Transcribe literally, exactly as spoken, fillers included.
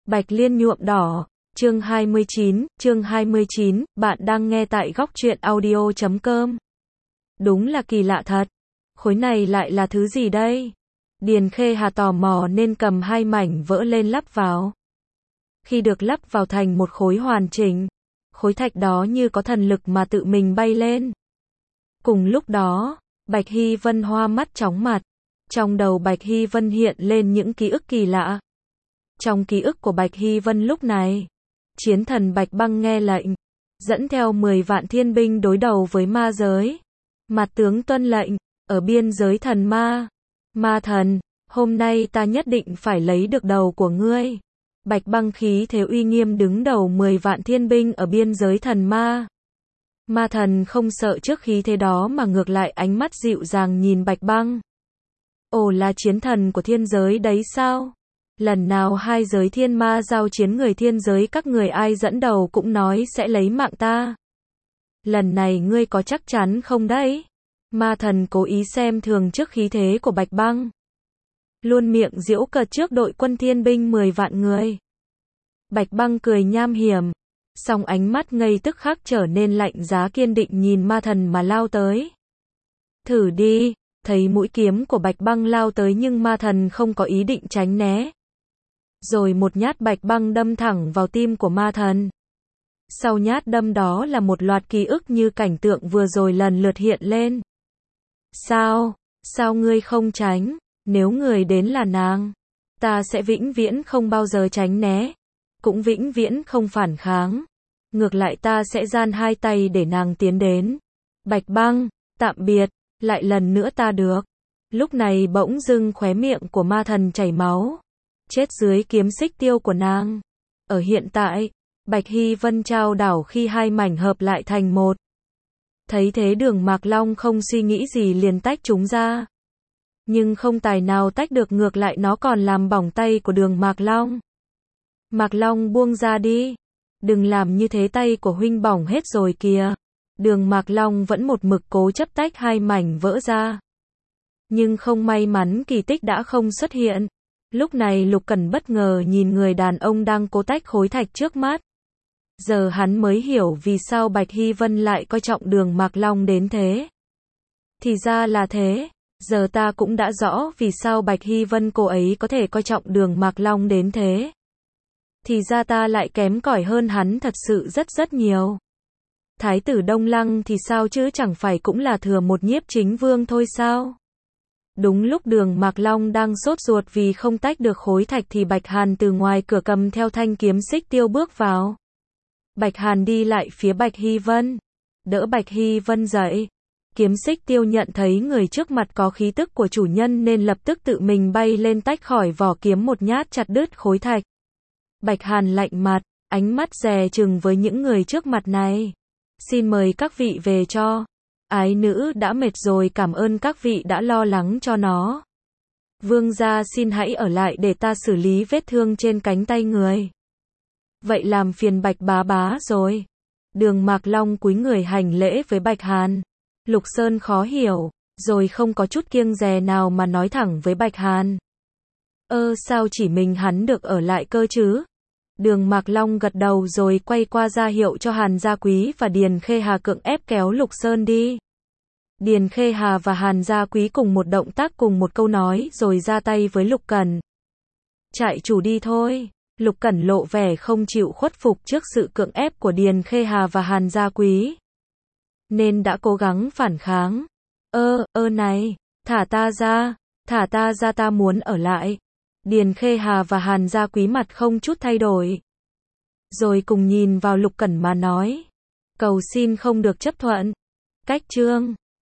Bạch Liên nhuộm đỏ, chương hai mươi chín, chương hai mươi chín, bạn đang nghe tại góc truyện audio chấm com. Đúng là kỳ lạ thật. Khối này lại là thứ gì đây? Điền Khê Hà tò mò nên cầm hai mảnh vỡ lên lắp vào. Khi được lắp vào thành một khối hoàn chỉnh, khối thạch đó như có thần lực mà tự mình bay lên. Cùng lúc đó, Bạch Hy Vân hoa mắt chóng mặt. Trong đầu Bạch Hy Vân hiện lên những ký ức kỳ lạ. Trong ký ức của Bạch Hy Vân lúc này, chiến thần Bạch Băng nghe lệnh, dẫn theo mười vạn thiên binh đối đầu với ma giới. Mặt tướng tuân lệnh, ở biên giới thần ma. Ma thần, hôm nay ta nhất định phải lấy được đầu của ngươi. Bạch Băng khí thế uy nghiêm đứng đầu mười vạn thiên binh ở biên giới thần ma. Ma thần không sợ trước khí thế đó mà ngược lại ánh mắt dịu dàng nhìn Bạch Băng. Ồ, là chiến thần của thiên giới đấy sao? Lần nào hai giới thiên ma giao chiến, người thiên giới các người ai dẫn đầu cũng nói sẽ lấy mạng ta. Lần này ngươi có chắc chắn không đấy? Ma thần cố ý xem thường trước khí thế của Bạch Băng. Luôn miệng giễu cợt trước đội quân thiên binh mười vạn người. Bạch Băng cười nham hiểm, song ánh mắt ngay tức khắc trở nên lạnh giá kiên định nhìn ma thần mà lao tới. Thử đi. Thấy mũi kiếm của Bạch Băng lao tới nhưng ma thần không có ý định tránh né. Rồi một nhát Bạch Băng đâm thẳng vào tim của ma thần. Sau nhát đâm đó là một loạt ký ức như cảnh tượng vừa rồi lần lượt hiện lên. Sao? Sao ngươi không tránh? Nếu người đến là nàng, ta sẽ vĩnh viễn không bao giờ tránh né, cũng vĩnh viễn không phản kháng. Ngược lại ta sẽ giang hai tay để nàng tiến đến. Bạch Băng, tạm biệt. Lại lần nữa ta được. Lúc này bỗng dưng khóe miệng của ma thần chảy máu. Chết dưới kiếm xích tiêu của nàng. Ở hiện tại, Bạch Hy Vân trao đảo khi hai mảnh hợp lại thành một. Thấy thế Đường Mạc Long không suy nghĩ gì liền tách chúng ra. Nhưng không tài nào tách được, ngược lại nó còn làm bỏng tay của Đường Mạc Long. Mạc Long buông ra đi. Đừng làm như thế, tay của huynh bỏng hết rồi kìa. Đường Mạc Long vẫn một mực cố chấp tách hai mảnh vỡ ra. Nhưng không may mắn kỳ tích đã không xuất hiện. Lúc này Lục Cẩn bất ngờ nhìn người đàn ông đang cố tách khối thạch trước mắt. Giờ hắn mới hiểu vì sao Bạch Hy Vân lại coi trọng Đường Mạc Long đến thế. Thì ra là thế. Giờ ta cũng đã rõ vì sao Bạch Hy Vân cô ấy có thể coi trọng Đường Mạc Long đến thế. Thì ra ta lại kém cỏi hơn hắn thật sự rất rất nhiều. Thái tử Đông Lăng thì sao chứ, chẳng phải cũng là thừa một nhiếp chính vương thôi sao? Đúng lúc Đường Mạc Long đang sốt ruột vì không tách được khối thạch thì Bạch Hàn từ ngoài cửa cầm theo thanh kiếm xích tiêu bước vào. Bạch Hàn đi lại phía Bạch Hy Vân, đỡ Bạch Hy Vân dậy. Kiếm xích tiêu nhận thấy người trước mặt có khí tức của chủ nhân nên lập tức tự mình bay lên tách khỏi vỏ kiếm một nhát chặt đứt khối thạch. Bạch Hàn lạnh mặt, ánh mắt dè chừng với những người trước mặt này. Xin mời các vị về cho. Ái nữ đã mệt rồi, cảm ơn các vị đã lo lắng cho nó. Vương gia xin hãy ở lại để ta xử lý vết thương trên cánh tay người. Vậy làm phiền Bạch bá bá rồi. Đường Mạc Long cúi người hành lễ với Bạch Hàn. Lục Sơn khó hiểu, rồi không có chút kiêng dè nào mà nói thẳng với Bạch Hàn. Ơ sao chỉ mình hắn được ở lại cơ chứ? Đường Mạc Long gật đầu rồi quay qua ra hiệu cho Hàn Gia Quý và Điền Khê Hà cưỡng ép kéo Lục Sơn đi. Điền Khê Hà và Hàn Gia Quý cùng một động tác cùng một câu nói rồi ra tay với Lục Cẩn. Chạy chủ đi thôi. Lục Cẩn lộ vẻ không chịu khuất phục trước sự cưỡng ép của Điền Khê Hà và Hàn Gia Quý, nên đã cố gắng phản kháng. Ơ, ơ này, thả ta ra, thả ta ra, ta muốn ở lại. Điền Khê Hà và Hàn Gia Quý mặt không chút thay đổi. Rồi cùng nhìn vào Lục Cẩn mà nói. Cầu xin không được chấp thuận. Cách chương